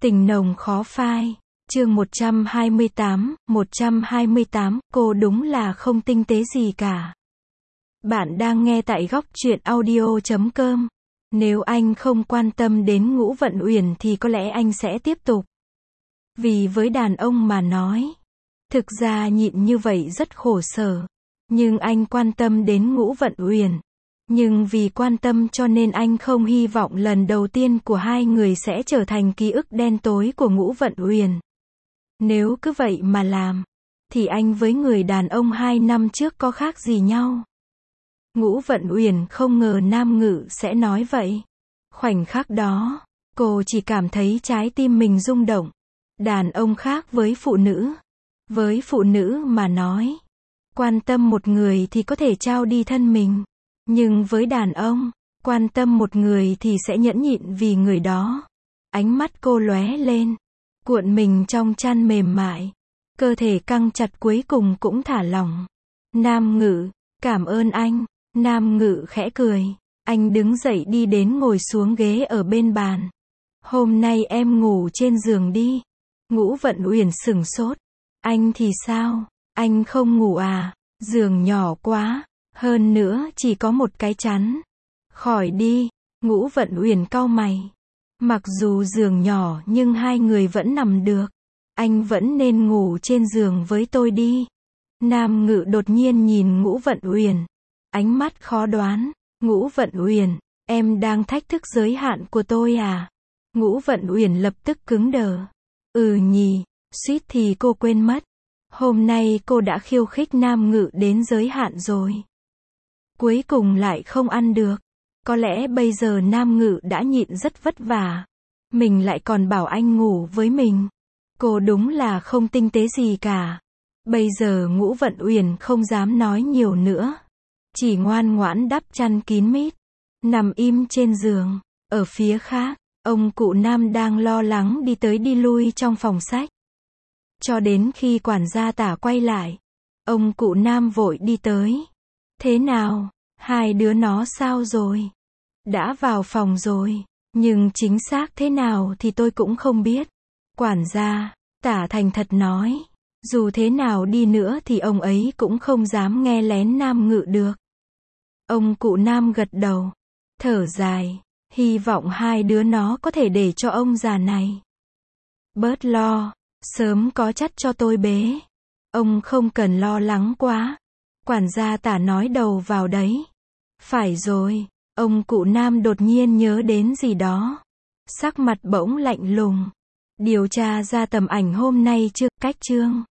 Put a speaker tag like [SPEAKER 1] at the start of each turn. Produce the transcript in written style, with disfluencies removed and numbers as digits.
[SPEAKER 1] Tình nồng khó phai. Chương 128, cô đúng là không tinh tế gì cả. Bạn đang nghe tại góc truyện audio.com. Nếu anh không quan tâm đến Ngũ Vận Uyển thì có lẽ anh sẽ tiếp tục. Vì với đàn ông mà nói, thực ra nhịn như vậy rất khổ sở. Nhưng anh quan tâm đến Ngũ Vận Uyển. Nhưng vì quan tâm cho nên anh không hy vọng lần đầu tiên của hai người sẽ trở thành ký ức đen tối của Ngũ Vận Uyển. Nếu cứ vậy mà làm, thì anh với người đàn ông 2 năm trước có khác gì nhau. Ngũ Vận Uyển không ngờ Nam Ngự sẽ nói vậy. Khoảnh khắc đó, cô chỉ cảm thấy trái tim mình rung động. Đàn ông khác với phụ nữ. Với phụ nữ mà nói, quan tâm một người thì có thể trao đi thân mình. Nhưng với đàn ông, quan tâm một người thì sẽ nhẫn nhịn vì người đó. Ánh mắt cô lóe lên, cuộn mình trong chăn mềm mại. Cơ thể căng chặt cuối cùng cũng thả lỏng. Nam Ngự, cảm ơn anh. Nam Ngự khẽ cười. Anh đứng dậy đi đến ngồi xuống ghế ở bên bàn. Hôm nay em ngủ trên giường đi. Ngũ Vận Uyển sửng sốt. Anh thì sao? Anh không ngủ à? Giường nhỏ quá. Hơn nữa chỉ có một cái chắn. Khỏi đi. Ngũ Vận Uyển cau mày. Mặc dù giường nhỏ nhưng hai người vẫn nằm được. Anh vẫn nên ngủ trên giường với tôi đi. Nam Ngự đột nhiên nhìn Ngũ Vận Uyển. Ánh mắt khó đoán. Ngũ Vận Uyển, em đang thách thức giới hạn của tôi à? Ngũ Vận Uyển lập tức cứng đờ. Nhỉ, suýt thì cô quên mất. Hôm nay cô đã khiêu khích Nam Ngự đến giới hạn rồi. Cuối cùng lại không ăn được. Có lẽ bây giờ Nam Ngự đã nhịn rất vất vả. Mình lại còn bảo anh ngủ với mình. Cô đúng là không tinh tế gì cả. Bây giờ Ngũ Vận Uyển không dám nói nhiều nữa. Chỉ ngoan ngoãn đắp chăn kín mít. Nằm im trên giường. Ở phía khác, ông cụ Nam đang lo lắng đi tới đi lui trong phòng sách. Cho đến khi quản gia Tả quay lại, ông cụ Nam vội đi tới. Thế nào? Hai đứa nó sao rồi? Đã vào phòng rồi, nhưng chính xác thế nào thì tôi cũng không biết. Quản gia Tả thành thật nói. Dù thế nào đi nữa thì ông ấy cũng không dám nghe lén Nam Ngự được. Ông cụ Nam gật đầu, thở dài, hy vọng hai đứa nó có thể để cho ông già này bớt lo, sớm có chắt cho tôi bế. Ông không cần lo lắng quá. Quản gia Tả nói đầu vào đấy. Phải rồi, ông cụ Nam đột nhiên nhớ đến gì đó. Sắc mặt bỗng lạnh lùng. Điều tra ra tầm ảnh hôm nay chưa? Cách chương